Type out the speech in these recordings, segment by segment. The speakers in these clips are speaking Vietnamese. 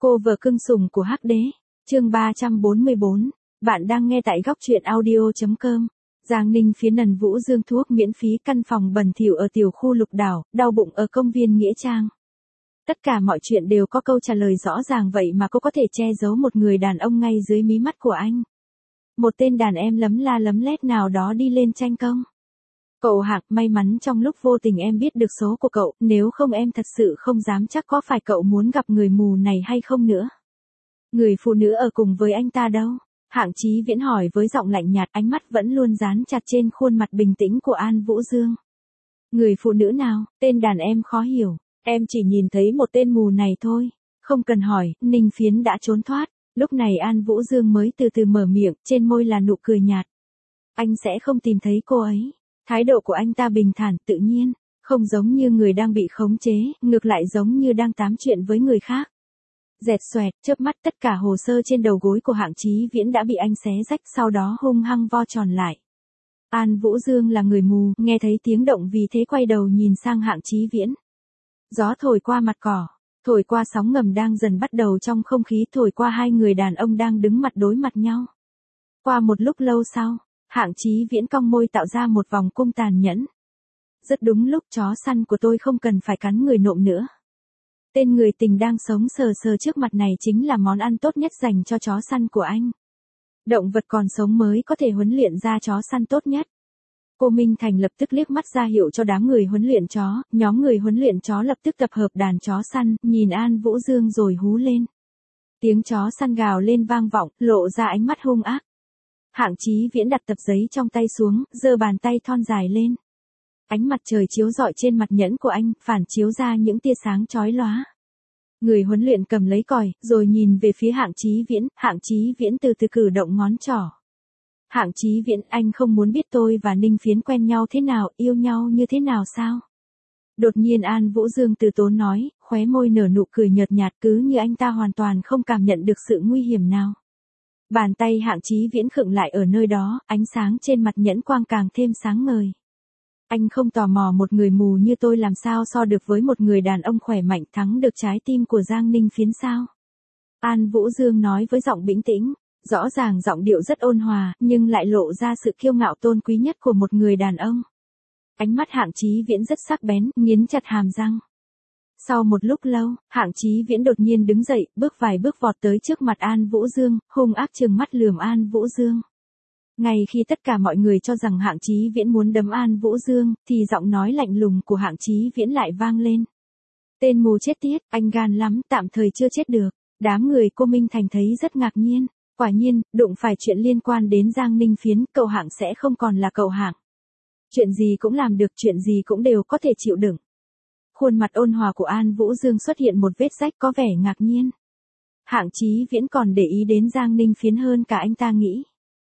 Cô vợ cưng sủng của Hắc Đế, chương 344, bạn đang nghe tại góc truyện audio.com. Giang Ninh phía Nần Vũ Dương thuốc miễn phí căn phòng bẩn thỉu ở tiểu khu Lục Đảo, đau bụng ở công viên Nghĩa Trang. Tất cả mọi chuyện đều có câu trả lời rõ ràng vậy mà cô có thể che giấu một người đàn ông ngay dưới mí mắt của anh. Một tên đàn em lấm la lấm lét nào đó đi lên tranh công. Cậu Hạc, may mắn trong lúc vô tình em biết được số của cậu, nếu không em thật sự không dám chắc có phải cậu muốn gặp người mù này hay không nữa. Người phụ nữ ở cùng với anh ta đâu? Hạng Chí Viễn hỏi với giọng lạnh nhạt, ánh mắt vẫn luôn dán chặt trên khuôn mặt bình tĩnh của An Vũ Dương. Người phụ nữ nào? Tên đàn em khó hiểu. Em chỉ nhìn thấy một tên mù này thôi. Không cần hỏi, Ninh Phiến đã trốn thoát. Lúc này An Vũ Dương mới từ từ mở miệng, trên môi là nụ cười nhạt. Anh sẽ không tìm thấy cô ấy. Thái độ của anh ta bình thản, tự nhiên, không giống như người đang bị khống chế, ngược lại giống như đang tám chuyện với người khác. Dẹt xoẹt, chớp mắt tất cả hồ sơ trên đầu gối của Hạng Chí Viễn đã bị anh xé rách, sau đó hung hăng vo tròn lại. An Vũ Dương là người mù, nghe thấy tiếng động vì thế quay đầu nhìn sang Hạng Chí Viễn. Gió thổi qua mặt cỏ, thổi qua sóng ngầm đang dần bắt đầu trong không khí, thổi qua hai người đàn ông đang đứng mặt đối mặt nhau. Qua một lúc lâu sau, Hạng Chí Viễn cong môi tạo ra một vòng cung tàn nhẫn. Rất đúng lúc, chó săn của tôi không cần phải cắn người nộm nữa. Tên người tình đang sống sờ sờ trước mặt này chính là món ăn tốt nhất dành cho chó săn của anh. Động vật còn sống mới có thể huấn luyện ra chó săn tốt nhất. Cô Minh Thành lập tức liếc mắt ra hiệu cho đám người huấn luyện chó, nhóm người huấn luyện chó lập tức tập hợp đàn chó săn, nhìn An Vũ Dương rồi hú lên. Tiếng chó săn gào lên vang vọng, lộ ra ánh mắt hung ác. Hạng Chí Viễn đặt tập giấy trong tay xuống, giơ bàn tay thon dài lên. Ánh mặt trời chiếu rọi trên mặt nhẫn của anh, phản chiếu ra những tia sáng chói lóa. Người huấn luyện cầm lấy còi, rồi nhìn về phía Hạng Chí Viễn từ từ cử động ngón trỏ. Hạng Chí Viễn, anh không muốn biết tôi và Ninh Phiến quen nhau thế nào, yêu nhau như thế nào sao? Đột nhiên An Vũ Dương từ tốn nói, khóe môi nở nụ cười nhợt nhạt, cứ như anh ta hoàn toàn không cảm nhận được sự nguy hiểm nào. Bàn tay Hạng Chí Viễn khựng lại ở nơi đó, ánh sáng trên mặt nhẫn quang càng thêm sáng ngời. Anh không tò mò một người mù như tôi làm sao so được với một người đàn ông khỏe mạnh thắng được trái tim của Giang Ninh Phiến sao? An Vũ Dương nói với giọng bình tĩnh, rõ ràng giọng điệu rất ôn hòa, nhưng lại lộ ra sự kiêu ngạo tôn quý nhất của một người đàn ông. Ánh mắt Hạng Chí Viễn rất sắc bén, nghiến chặt hàm răng. Sau một lúc lâu, Hạng Chí Viễn đột nhiên đứng dậy, bước vài bước vọt tới trước mặt An Vũ Dương, hung ác trừng mắt lườm An Vũ Dương. Ngay khi tất cả mọi người cho rằng Hạng Chí Viễn muốn đấm An Vũ Dương, thì giọng nói lạnh lùng của Hạng Chí Viễn lại vang lên. Tên mù chết tiết, anh gan lắm, tạm thời chưa chết được. Đám người cô Minh Thành thấy rất ngạc nhiên. Quả nhiên, đụng phải chuyện liên quan đến Giang Ninh Phiến, cậu Hạng sẽ không còn là cậu Hạng. Chuyện gì cũng làm được, chuyện gì cũng đều có thể chịu đựng. Khuôn mặt ôn hòa của An Vũ Dương xuất hiện một vết rách có vẻ ngạc nhiên. Hạng Chí Viễn còn để ý đến Giang Ninh Phiến hơn cả anh ta nghĩ.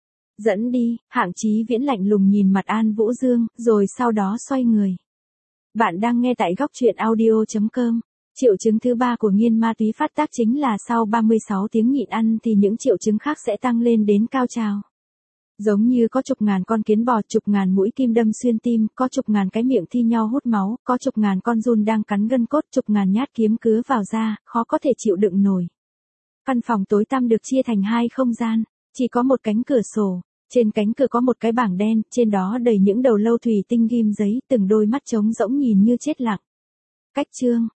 Dẫn đi, Hạng Chí Viễn lạnh lùng nhìn mặt An Vũ Dương, rồi sau đó xoay người. Bạn đang nghe tại góc truyện audio.com. Triệu chứng thứ 3 của nghiện ma túy phát tác chính là sau 36 tiếng nhịn ăn thì những triệu chứng khác sẽ tăng lên đến cao trào. Giống như có chục ngàn con kiến bò, chục ngàn mũi kim đâm xuyên tim, có chục ngàn cái miệng thi nhau hút máu, có chục ngàn con giun đang cắn gân cốt, chục ngàn nhát kiếm cứa vào da, khó có thể chịu đựng nổi. Căn phòng tối tăm được chia thành hai không gian, chỉ có một cánh cửa sổ, trên cánh cửa có một cái bảng đen, trên đó đầy những đầu lâu thủy tinh ghim giấy, từng đôi mắt trống rỗng nhìn như chết lặng. Cách chương,